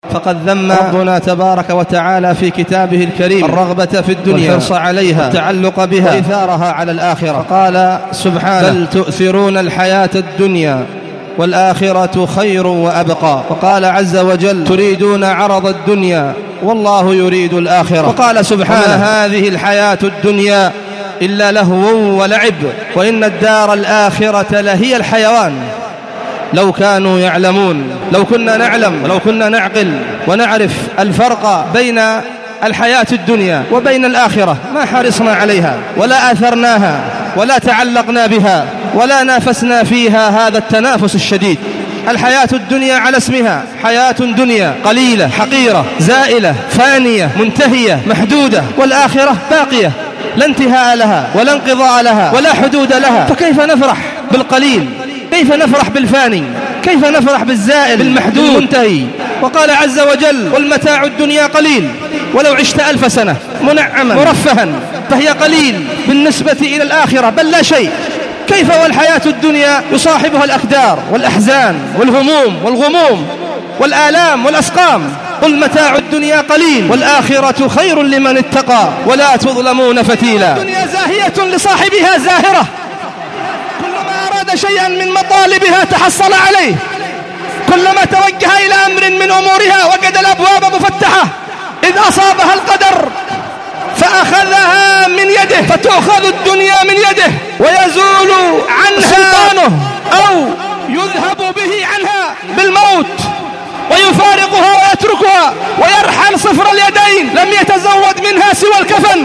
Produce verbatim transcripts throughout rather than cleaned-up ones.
فقد ذم ربنا تبارك وتعالى في كتابه الكريم الرغبة في الدنيا والحرص عليها والتعلق بها وإثارها على الآخرة. قال سبحانه: بل تؤثرون الحياة الدنيا والآخرة خير وأبقى. وقال عز وجل: تريدون عرض الدنيا والله يريد الآخرة. وقال سبحانه: وما هذه الحياة الدنيا إلا لهو ولعب وإن الدار الآخرة لهي الحيوان لو كانوا يعلمون. لو كنا نعلم ولو كنا نعقل ونعرف الفرق بين الحياة الدنيا وبين الآخرة ما حرصنا عليها ولا آثرناها ولا تعلقنا بها ولا نافسنا فيها هذا التنافس الشديد. الحياة الدنيا على اسمها حياة دنيا قليلة حقيرة زائلة فانية منتهية محدودة، والآخرة باقية لا انتهاء لها ولا انقضاء لها ولا حدود لها. فكيف نفرح بالقليل؟ كيف نفرح بالفاني؟ كيف نفرح بالزائل بالمحدود المنتهي؟ وقال عز وجل: والمتاع الدنيا قليل ولو عشت ألف سنة منعما مرفها فهي قليل بالنسبة إلى الآخرة بل لا شيء. كيف والحياة الدنيا يصاحبها الأكدار والأحزان والهموم والغموم والآلام والأسقام؟ قل متاع الدنيا قليل والآخرة خير لمن اتقى ولا تظلمون فتيلا. الدنيا زاهية لصاحبها زاهرة، كلما أراد شيئا من مطالبها تحصل عليه، كلما توجه إلى أمر من أمورها وجد الأبواب مفتحة، إذ أصابها القدر فأخذها من يده فتؤخذ الدنيا من يده ويزول عنها سلطانه أو يذهب به عنها بالموت ويفارقها ويتركها ويرحل صفر اليدين لم يتزود منها سوى الكفن.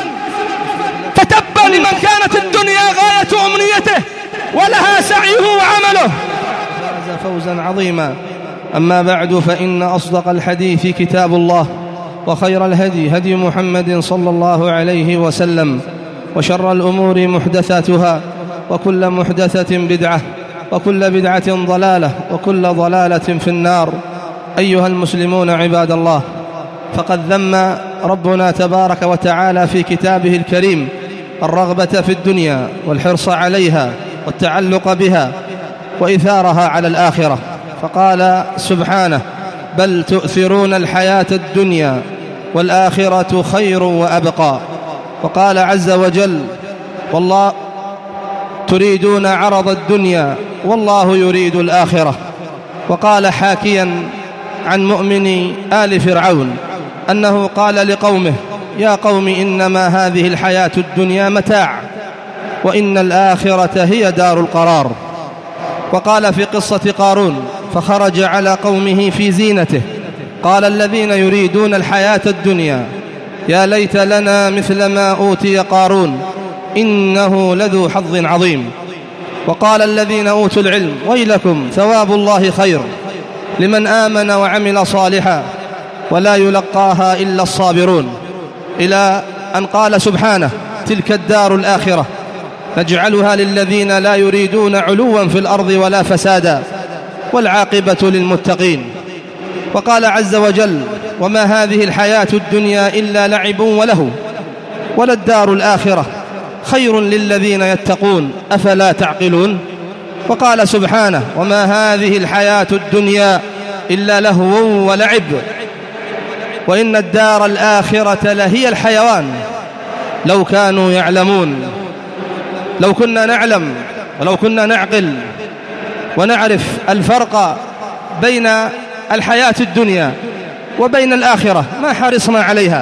فتبا لمن كانت الدنيا غاية أمنيته ولها سعيه وعمله. فاز فوزا عظيما. أما بعد، فإن أصدق الحديث كتاب الله، وخير الهدي هدي محمد صلى الله عليه وسلم، وشر الأمور محدثاتها، وكل محدثة بدعة، وكل بدعة ضلالة، وكل ضلالة في النار. أيها المسلمون عباد الله، فقد ذم ربنا تبارك وتعالى في كتابه الكريم الرغبة في الدنيا والحرص عليها والتعلق بها وإثارها على الآخرة. فقال سبحانه: بل تؤثرون الحياة الدنيا والآخرة خير وأبقى. وقال عز وجل: والله تريدون عرض الدنيا والله يريد الآخرة. وقال حاكيا عن مؤمن آل فرعون أنه قال لقومه: يا قوم إنما هذه الحياة الدنيا متاع وإن الآخرة هي دار القرار. وقال في قصة قارون: فخرج على قومه في زينته قال الذين يريدون الحياة الدنيا يا ليت لنا مثل ما أوتي قارون إنه لذو حظ عظيم. وقال الذين أوتوا العلم: ويلكم ثواب الله خير لمن آمن وعمل صالحا ولا يلقاها إلا الصابرون. إلى أن قال سبحانه: تلك الدار الآخرة نجعلها للذين لا يريدون علوا في الأرض ولا فسادا والعاقبة للمتقين. وقال عز وجل: وما هذه الحياة الدنيا إلا لعب وله وللدار الآخرة خير للذين يتقون أفلا تعقلون. وقال سبحانه: وما هذه الحياة الدنيا إلا لهو ولعب وإن الدار الآخرة لهي الحيوان لو كانوا يعلمون. لو كنا نعلم ولو كنا نعقل ونعرف الفرق بين الحياة الدنيا وبين الآخرة ما حرصنا عليها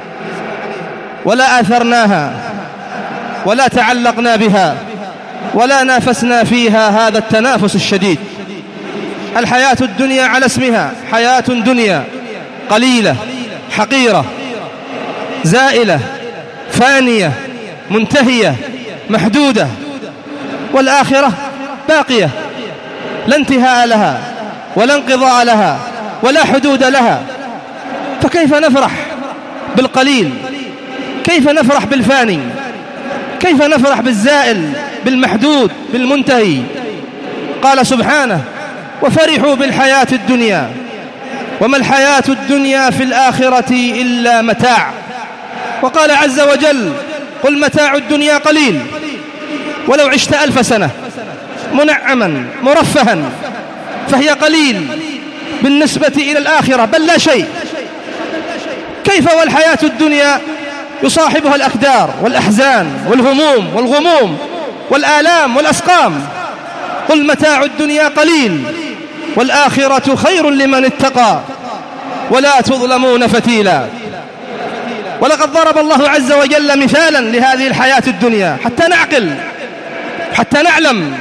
ولا آثرناها ولا تعلقنا بها ولا نافسنا فيها هذا التنافس الشديد. الحياة الدنيا على اسمها حياة دنيا قليلة حقيرة زائلة فانية منتهية محدودة، والآخرة باقية لا انتهاء لها ولا انقضاء لها ولا حدود لها. فكيف نفرح بالقليل؟ كيف نفرح بالفاني؟ كيف نفرح بالزائل بالمحدود بالمنتهي؟ قال سبحانه: وفرحوا بالحياة الدنيا وما الحياة الدنيا في الآخرة إلا متاع. وقال عز وجل: قل متاع الدنيا قليل ولو عشت ألف سنة منعما مرفها فهي قليل بالنسبة إلى الآخرة، بل لا شيء. كيف والحياة الدنيا يصاحبها الأكدار والأحزان والهموم والغموم والآلام والأسقام؟ قل متاع الدنيا قليل والآخرة خير لمن اتقى ولا تظلمون فتيلا. ولقد ضرب الله عز وجل مثالا لهذه الحياة الدنيا حتى نعقل، حتى نعلم.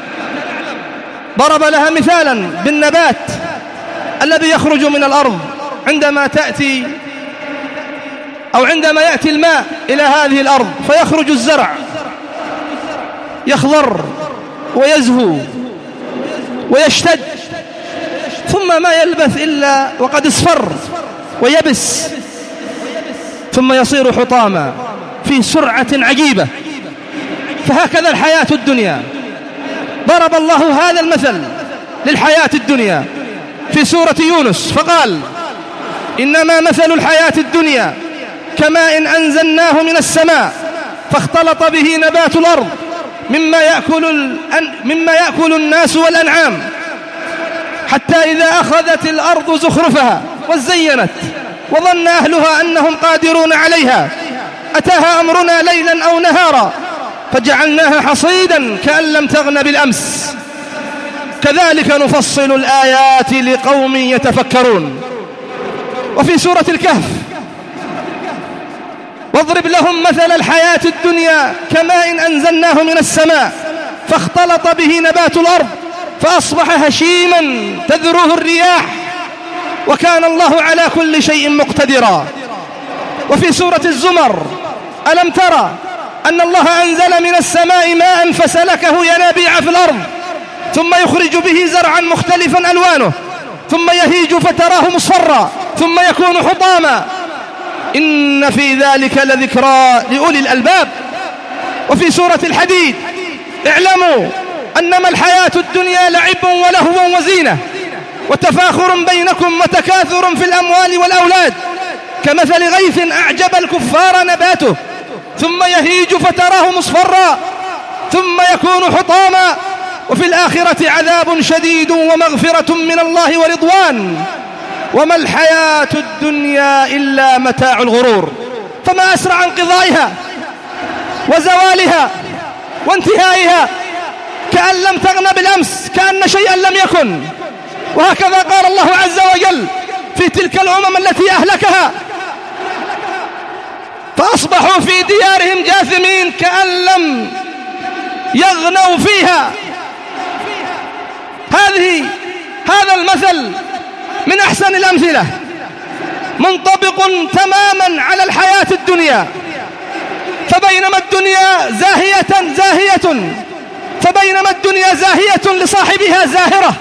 ضرب لها مثالا بالنبات الذي يخرج من الأرض عندما تأتي أو عندما يأتي الماء إلى هذه الأرض فيخرج الزرع، يخضر ويزهو ويشتد، ثم ما يلبث إلا وقد اصفر ويبس، ثم يصير حطاما في سرعة عجيبة. فهكذا الحياة الدنيا. ضرب الله هذا المثل للحياة الدنيا في سورة يونس فقال: إنما مثل الحياة الدنيا كماء إن أنزلناه من السماء فاختلط به نبات الأرض مما يأكل, مما يأكل الناس والأنعام حتى إذا أخذت الأرض زخرفها وزينت وظن أهلها أنهم قادرون عليها أتاها أمرنا ليلا أو نهارا فجعلناها حصيدا كأن لم تغن بالأمس كذلك نفصل الآيات لقوم يتفكرون. وفي سورة الكهف: واضرب لهم مثل الحياة الدنيا كماء أنزلناه من السماء فاختلط به نبات الأرض فأصبح هشيما تذروه الرياح وكان الله على كل شيء مقتدرا. وفي سورة الزمر: ألم ترى أن الله أنزل من السماء ماء فسلكه ينابيع في الأرض ثم يخرج به زرعا مختلفا ألوانه ثم يهيج فتراه مصفرا ثم يكون حطاما إن في ذلك لذكرى لأولي الألباب. وفي سورة الحديد: اعلموا أنما الحياة الدنيا لعب ولهو وزينة وتفاخر بينكم وتكاثر في الأموال والأولاد كمثل غيث أعجب الكفار نباته ثم يهيج فتراه مصفرا ثم يكون حطاما وفي الآخرة عذاب شديد ومغفرة من الله ورضوان وما الحياة الدنيا إلا متاع الغرور. فما أسرع انقضائها وزوالها وانتهائها كأن لم تغن بالأمس كأن شيئا لم يكن. وهكذا قال الله عز وجل في تلك الأمم التي أهلكها فأصبحوا في ديارهم جاثمين كأن لم يغنوا فيها. هذه هذا المثل من أحسن الأمثلة منطبق تماما على الحياة الدنيا. فبينما الدنيا زاهية زاهية فبينما الدنيا زاهية لصاحبها زاهرة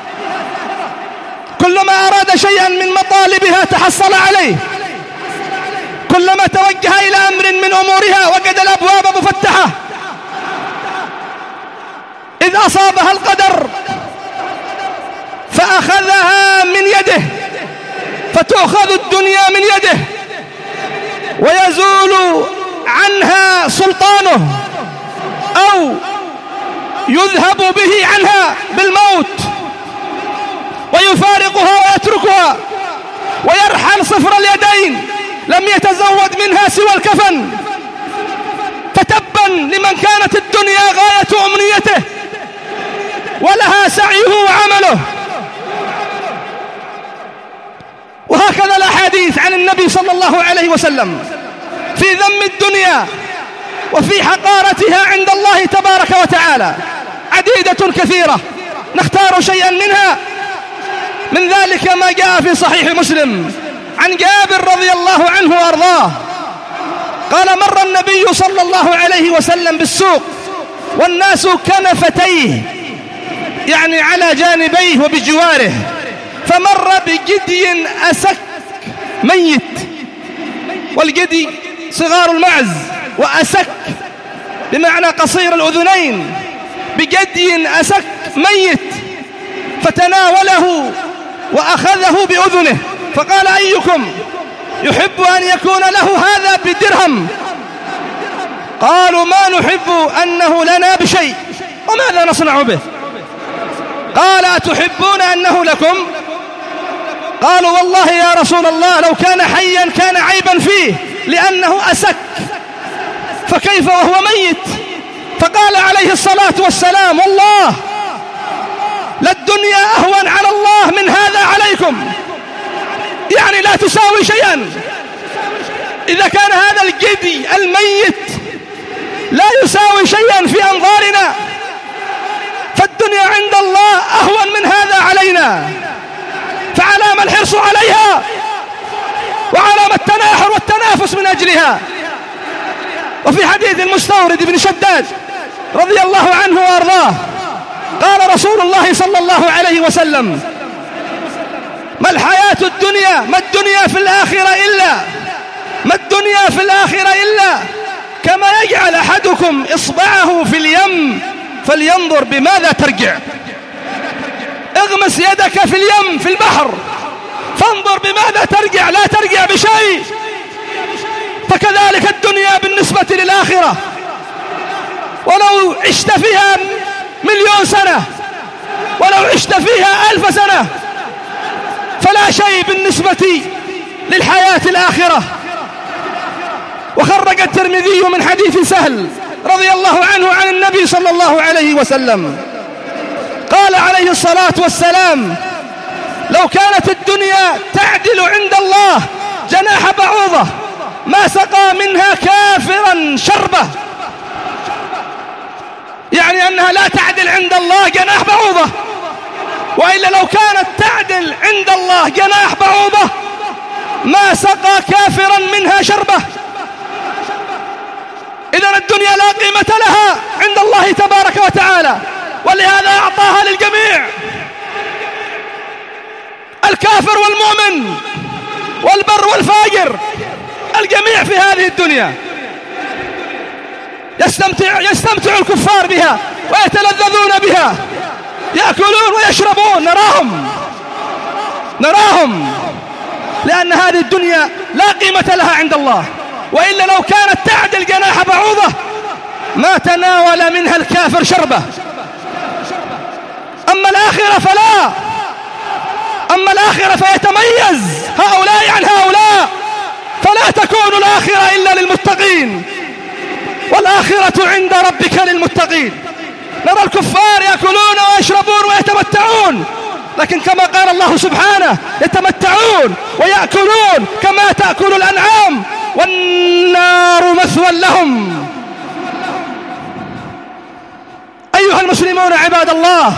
كلما أراد شيئا من مطالبها تحصل عليه كلما توجه إلى أمر من أمورها وجد الأبواب مفتحة إذ أصابها القدر فأخذها من يده فتؤخذ الدنيا من يده ويزول عنها سلطانه أو يذهب به عنها بالموت ويفارقها ويتركها ويرحل صفر اليدين لم يتزود منها سوى الكفن. فتبا لمن كانت الدنيا غاية أمنيته ولها سعيه وعمله. وهكذا الأحاديث عن النبي صلى الله عليه وسلم في ذم الدنيا وفي حقارتها عند الله تبارك وتعالى عديدة كثيرة، نختار شيئا منها. من ذلك ما جاء في صحيح مسلم عن جابر رضي الله عنه وأرضاه قال: مر النبي صلى الله عليه وسلم بالسوق والناس كنفتيه يعني على جانبيه وبجواره فمر بجدي أسك ميت، والجدي صغار المعز، وأسك بمعنى قصير الأذنين، بجدي أسك ميت فتناوله وأخذه بأذنه فقال: أيكم يحب أن يكون له هذا بدرهم؟ قالوا: ما نحب أنه لنا بشيء، وماذا نصنع به؟ قال: أتحبون أنه لكم؟ قالوا والله يا رسول الله لو كان حيا كان عيبا فيه لأنه أسك، فكيف وهو ميت؟ فقال عليه الصلاة والسلام والله للدنيا أهون على الله من هذا عليكم، يعني لا تساوي شيئا. إذا كان هذا الجدي الميت لا يساوي شيئا في أنظارنا، فالدنيا عند الله أهون من هذا علينا، فعلام الحرص عليها وعلام التناحر والتنافس من أجلها. وفي حديث المستورد بن شداد رضي الله عنه وأرضاه قال رسول الله صلى الله عليه وسلم: ما الحياة الدنيا ما الدنيا في الآخرة إلا ما الدنيا في الآخرة إلا كما يجعل أحدكم إصبعه في اليم فلينظر بماذا ترجع. اغمس يدك في اليم في البحر فانظر بماذا ترجع، لا ترجع بشيء. فكذلك الدنيا بالنسبة للآخرة، ولو عشت فيها مليون سنة ولو عشت فيها ألف سنة فلا شيء بالنسبة للحياة الآخرة. وخرج الترمذي من حديث سهل رضي الله عنه عن النبي صلى الله عليه وسلم قال عليه الصلاة والسلام: لو كانت الدنيا تعدل عند الله جناح بعوضة ما سقى منها كافرا شربة. يعني أنها لا تعدل عند الله جناح بعوضة، وإلا لو كانت تعدل عند الله جناح بعوضة ما سقى كافرا منها شربة. إذن الدنيا لا قيمة لها عند الله تبارك وتعالى، ولهذا أعطاها للجميع، الكافر والمؤمن والبر والفاجر، الجميع في هذه الدنيا. يستمتع, يستمتع الكفار بها ويتلذذون بها، يأكلون ويشربون، نراهم نراهم لأن هذه الدنيا لا قيمة لها عند الله، وإلا لو كانت تعدل جناح بعوضة ما تناول منها الكافر شربة. أما الآخرة فلا، أما الآخرة فيتميز هؤلاء عن هؤلاء، فلا تكون الآخرة إلا للمتقين، والآخرة عند ربك للمتقين. نرى الكفار يأكلون ويشربون ويتمتعون، لكن كما قال الله سبحانه: يتمتعون ويأكلون كما تأكل الأنعام والنار مثوى لهم. أيها المسلمون عباد الله،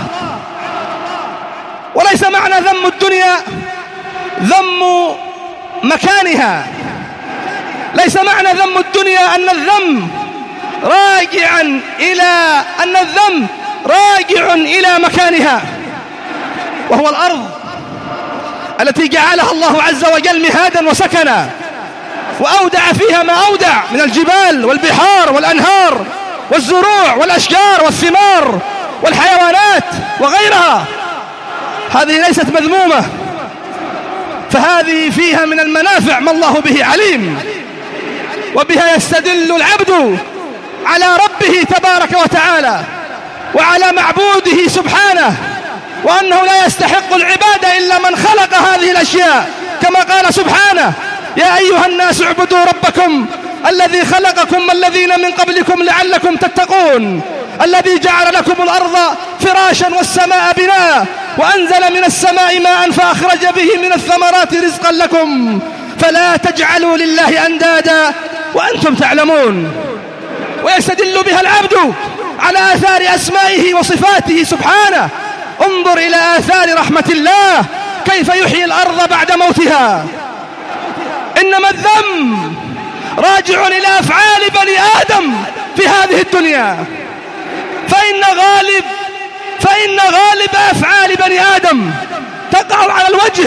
وليس معنى ذم الدنيا ذم مكانها، ليس معنى ذم الدنيا أن الذم راجعا إلى أن الذم راجع إلى مكانها، وهو الأرض التي جعلها الله عز وجل مهادا وسكنا، وأودع فيها ما أودع من الجبال والبحار والأنهار والزروع والأشجار والثمار والحيوانات وغيرها. هذه ليست مذمومة، فهذه فيها من المنافع ما الله به عليم، وبها يستدل العبد على ربه تبارك وتعالى وعلى معبوده سبحانه، وأنه لا يستحق العبادة إلا من خلق هذه الأشياء، كما قال سبحانه: يا أيها الناس اعبدوا ربكم الذي خلقكم والذين من قبلكم لعلكم تتقون، الذي جعل لكم الأرض فراشا والسماء بناء وأنزل من السماء ماء فأخرج به من الثمرات رزقا لكم فلا تجعلوا لله أندادا وأنتم تعلمون. ويستدل بها العبد على آثار أسمائه وصفاته سبحانه. انظر إلى آثار رحمة الله كيف يحيي الأرض بعد موتها. إنما الذم راجع إلى أفعال بني آدم في هذه الدنيا، فإن غالب فإن غالب أفعال بني آدم تقع على الوجه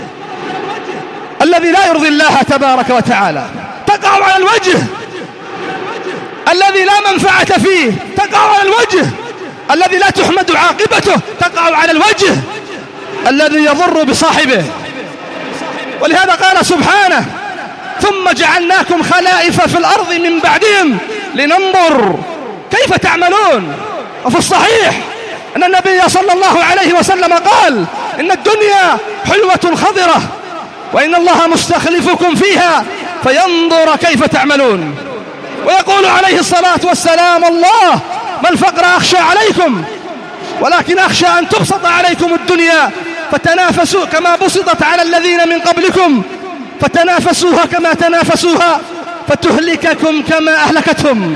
الذي لا يرضي الله تبارك وتعالى، تقع على الوجه الذي لا منفعة فيه، تقع على الوجه الذي لا تحمد عاقبته، تقع على الوجه الذي يضر بصاحبه. ولهذا قال سبحانه: ثم جعلناكم خلائف في الأرض من بعدهم لننظر كيف تعملون. وفي الصحيح أن النبي صلى الله عليه وسلم قال: إن الدنيا حلوة خضرة وإن الله مستخلفكم فيها فينظر كيف تعملون. ويقول عليه الصلاة والسلام: الله ما الفقر أخشى عليكم ولكن أخشى أن تبسط عليكم الدنيا فتنافسوا كما بسطت على الذين من قبلكم فتنافسوها كما تنافسوها فتهلككم كما أهلكتهم.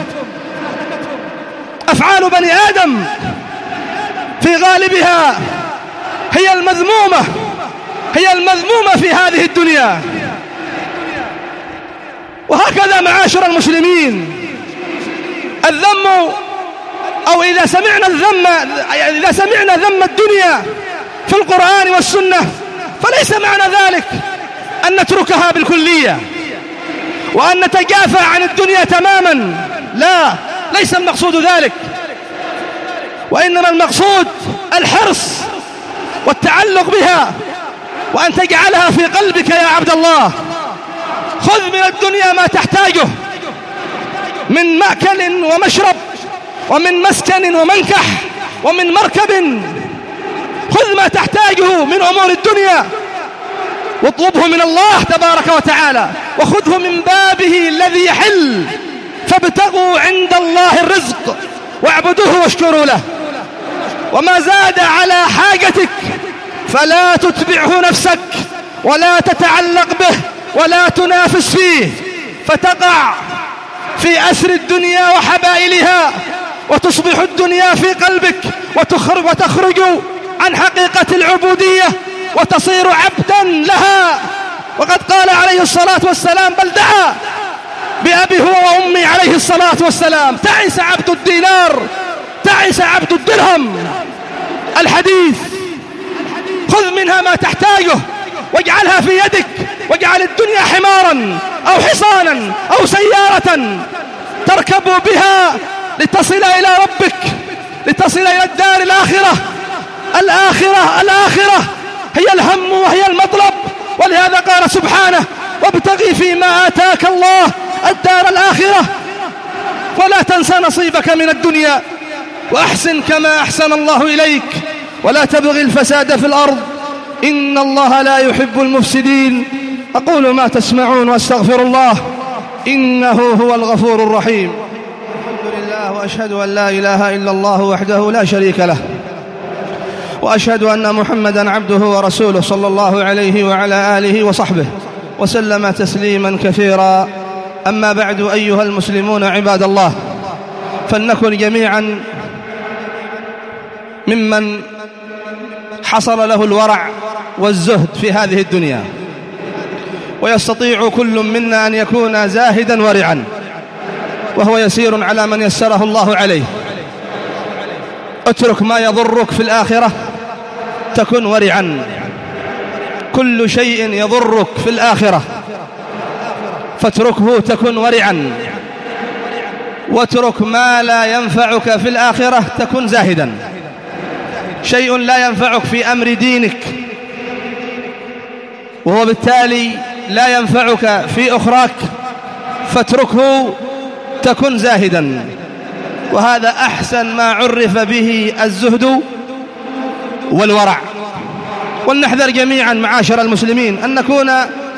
أفعال بني آدم في غالبها هي المذمومة هي المذمومة في هذه الدنيا. وهكذا معاشر المسلمين الذم، أو إذا سمعنا الذم إذا سمعنا ذم الدنيا في القرآن والسنة فليس معنى ذلك أن نتركها بالكلية وأن نتجافى عن الدنيا تماما، لا، ليس المقصود ذلك، وإنما المقصود الحرص والتعلق بها وأن تجعلها في قلبك يا عبد الله. خذ من الدنيا ما تحتاجه من مأكل ومشرب ومن مسكن ومنكح ومن مركب، خذ ما تحتاجه من أمور الدنيا واطلبه من الله تبارك وتعالى، وخذه من بابه الذي يحل، فابتغوا عند الله الرزق واعبدوه واشكروا له. وما زاد على حاجتك فلا تتبعه نفسك ولا تتعلق به ولا تنافس فيه، فتقع في أسر الدنيا وحبائلها وتصبح الدنيا في قلبك وتخرج, وتخرج عن حقيقة العبودية وتصير عبدا لها. وقد قال عليه الصلاة والسلام: بل دعا بأبي هو وأمي عليه الصلاة والسلام: تعس عبد الدينار تعس عبد الدرهم. الحديث: خذ منها ما تحتاجه واجعلها في يدك، واجعل الدنيا حمارا أو حصانا أو سيارة تركب بها لتصل إلى ربك، لتصل إلى الدار الآخرة. الآخرة الآخرة هي الهم وهي المطلب، ولهذا قال سبحانه: وابتغي فيما آتاك الله الدار الآخرة ولا تنسى نصيبك من الدنيا وأحسن كما أحسن الله إليك ولا تبغي الفساد في الأرض إن الله لا يحب المفسدين. أقول ما تسمعون واستغفر الله إنه هو الغفور الرحيم. الحمد لله، وأشهد أن لا إله إلا الله وحده لا شريك له، وأشهد أن محمدا عبده ورسوله صلى الله عليه وعلى آله وصحبه وسلم تسليما كثيرا. أما بعد، أيها المسلمون عباد الله، فلنكن جميعا ممن حصل له الورع والزهد في هذه الدنيا، ويستطيع كل منا أن يكون زاهدا ورعا، وهو يسير على من يسره الله عليه. اترك ما يضرك في الآخرة تكن ورعا. كل شيء يضرك في الآخرة فاتركه تكن ورعا، واترك ما لا ينفعك في الآخرة تكن زاهدا. شيء لا ينفعك في أمر دينك وهو بالتالي لا ينفعك في أخراك فاتركه تكن زاهدا. وهذا أحسن ما عرف به الزهد والورع. ولنحذر جميعا معاشر المسلمين أن نكون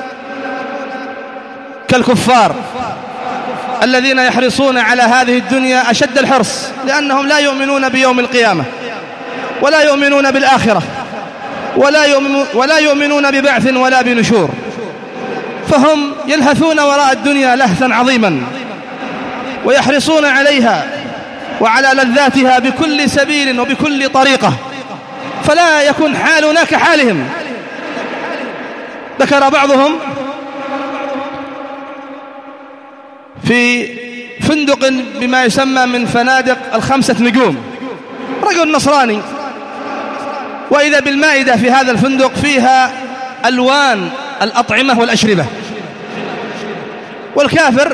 كالكفار الذين يحرصون على هذه الدنيا أشد الحرص، لأنهم لا يؤمنون بيوم القيامة ولا يؤمنون بالآخرة ولا يؤمنون, ولا يؤمنون ببعث ولا بنشور، فهم يلهثون وراء الدنيا لهثا عظيما ويحرصون عليها وعلى لذاتها بكل سبيل وبكل طريقة، فلا يكون حالنا كحالهم. ذكر بعضهم في فندق بما يسمى من فنادق الخمسة نجوم، رجل نصراني، وإذا بالمائدة في هذا الفندق فيها ألوان الأطعمة والأشربة، والكافر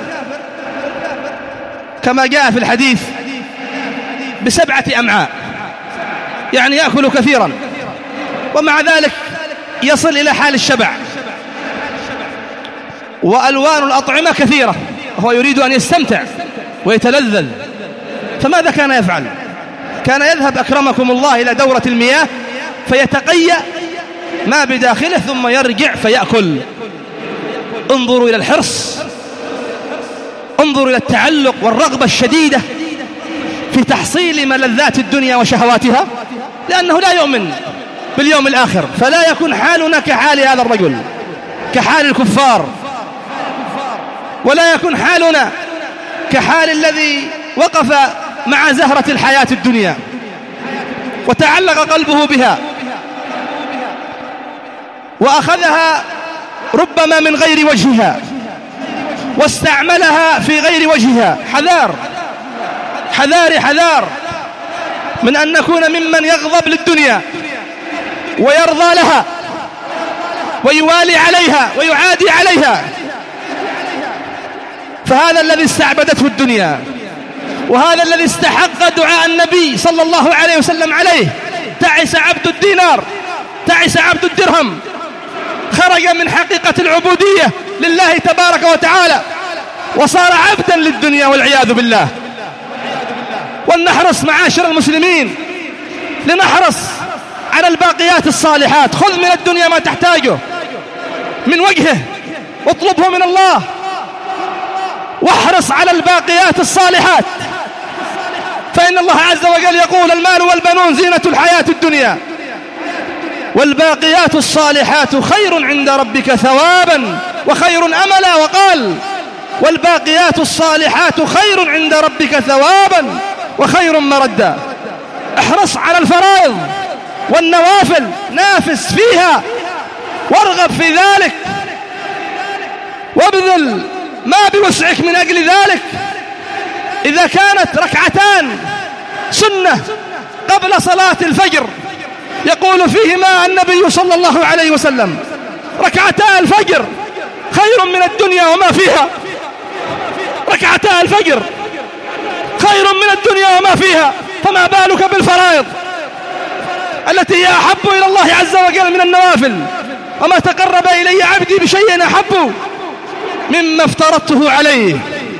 كما جاء في الحديث بسبعة أمعاء، يعني يأكل كثيرا ومع ذلك يصل إلى حال الشبع، وألوان الأطعمة كثيرة، وهو يريد أن يستمتع ويتلذذ. فماذا كان يفعل؟ كان يذهب أكرمكم الله إلى دورة المياه فيتقيأ ما بداخله ثم يرجع فيأكل. انظروا إلى الحرص، انظروا إلى التعلق والرغبة الشديدة في تحصيل ملذات الدنيا وشهواتها، لأنه لا يؤمن باليوم الآخر. فلا يكون حالنا كحال هذا الرجل، كحال الكفار، ولا يكون حالنا كحال الذي وقف مع زهرة الحياة الدنيا وتعلق قلبه بها وأخذها ربما من غير وجهها واستعملها في غير وجهها. حذار حذار حذار من أن نكون ممن يغضب للدنيا ويرضى لها ويوالي عليها ويعادي عليها. فهذا الذي استعبدته الدنيا، وهذا الذي استحق دعاء النبي صلى الله عليه وسلم عليه: تعس عبد الدينار، تعس عبد الدرهم. خرج من حقيقة العبودية لله تبارك وتعالى وصار عبدا للدنيا والعياذ بالله. ولنحرص معاشر المسلمين، لنحرص على الباقيات الصالحات. خذ من الدنيا ما تحتاجه من وجهه، واطلبه من الله، واحرص على الباقيات الصالحات، فإن الله عز وجل يقول: المال والبنون زينة الحياة الدنيا والباقيات الصالحات خير عند ربك ثوابا وخير أملا. وقال: والباقيات الصالحات خير عند ربك ثوابا وخير مردا. احرص على الفرائض والنوافل، نافس فيها وارغب في ذلك وابذل ما بوسعك من أجل ذلك. إذا كانت ركعتان سنة قبل صلاة الفجر يقول فيهما النبي صلى الله عليه وسلم: ركعتا الفجر خير من الدنيا وما فيها. ركعتا الفجر خير من الدنيا وما فيها، فما بالك بالفرائض التي هي أحب إلى الله عز وجل من النوافل. وما تقرب إلي عبدي بشيء أحب مما افترضته عليه.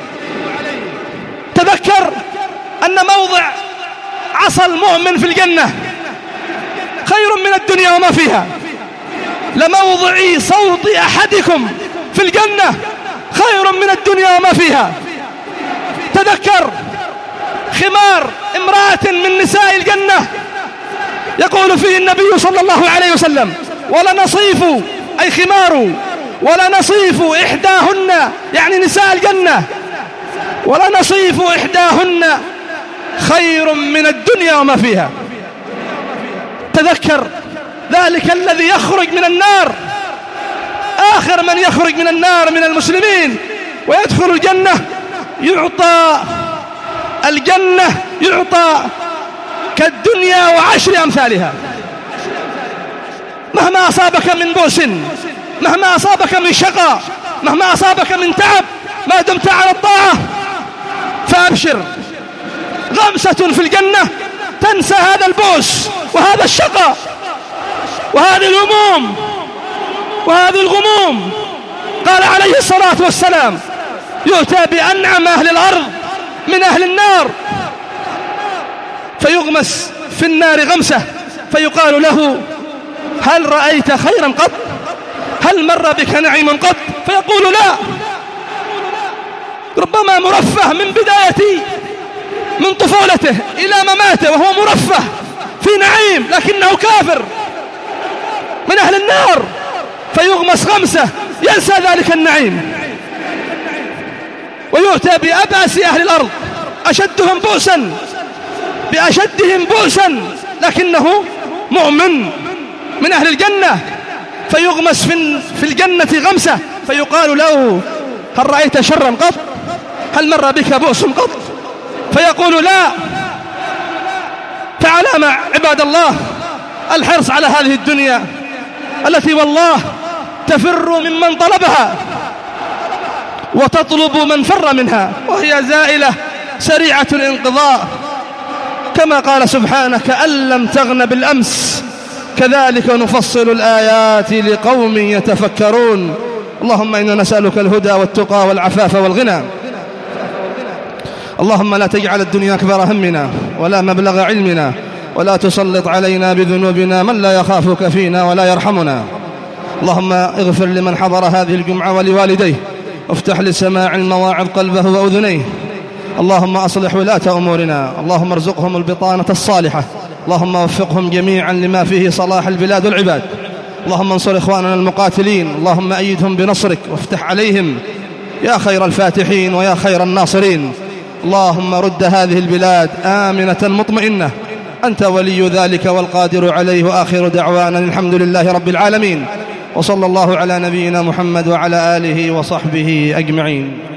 تذكر أن موضع عصا المؤمن في الجنة خير من الدنيا وما فيها. لموضع صوت أحدكم في الجنة خير من الدنيا وما فيها. تذكر خمار امرأة من نساء الجنة يقول فيه النبي صلى الله عليه وسلم: ولنصيف، أي خمار، ولنصيف إحداهن، يعني نساء الجنة، ولنصيف إحداهن خير من الدنيا وما فيها. تذكر ذلك الذي يخرج من النار، آخر من يخرج من النار من المسلمين ويدخل الجنة، يعطى الجنة، يعطى كالدنيا وعشر أمثالها. مهما أصابك من بؤس، مهما أصابك من شقاء، مهما أصابك من تعب، ما دمت على الطاعة فأبشر. غمسة في الجنة تنسى هذا البؤس وهذا الشقاء وهذه الهموم وهذه الغموم. قال عليه الصلاة والسلام: يؤتى بأنعم أهل الأرض من أهل النار، فيغمس في النار غمسة، فيقال له: هل رأيت خيرا قط؟ هل مر بك نعيم قط؟ فيقول: لا. ربما مرفه من بداية من طفولته إلى مماته وهو مرفه في نعيم، لكنه كافر من أهل النار، فيغمس غمسة ينسى ذلك النعيم. ويؤتى بأبأس أهل الأرض، أشدهم بؤسا، بأشدهم بؤسا، لكنه مؤمن من أهل الجنة، فيغمس في الجنة غمسة، فيقال له: هل رأيت شرا قط؟ هل مر بك بؤس قط؟ فيقول: لا. فعلام عباد الله الحرص على هذه الدنيا التي والله تفر ممن طلبها وتطلب من فر منها، وهي زائلة سريعة الانقضاء، كما قال سبحانه: كأن لم تغن بالأمس كذلك نفصل الآيات لقوم يتفكرون. اللهم إنا نسألك الهدى والتقى والعفاف والغنى. اللهم لا تجعل الدنيا أكبر همنا ولا مبلغ علمنا ولا تسلط علينا بذنوبنا من لا يخافك فينا ولا يرحمنا. اللهم اغفر لمن حضر هذه الجمعة ولوالديه، وافتح لسماع المواعظ قلبه وأذنيه. اللهم أصلح ولاة أمورنا، اللهم ارزقهم البطانة الصالحة، اللهم وفقهم جميعا لما فيه صلاح البلاد والعباد. اللهم انصر إخواننا المقاتلين، اللهم أيدهم بنصرك وافتح عليهم يا خير الفاتحين ويا خير الناصرين. اللهم رد هذه البلاد آمنة مطمئنة، أنت ولي ذلك والقادر عليه. وآخر دعوانا الحمد لله رب العالمين، وصلى الله على نبينا محمد وعلى آله وصحبه أجمعين.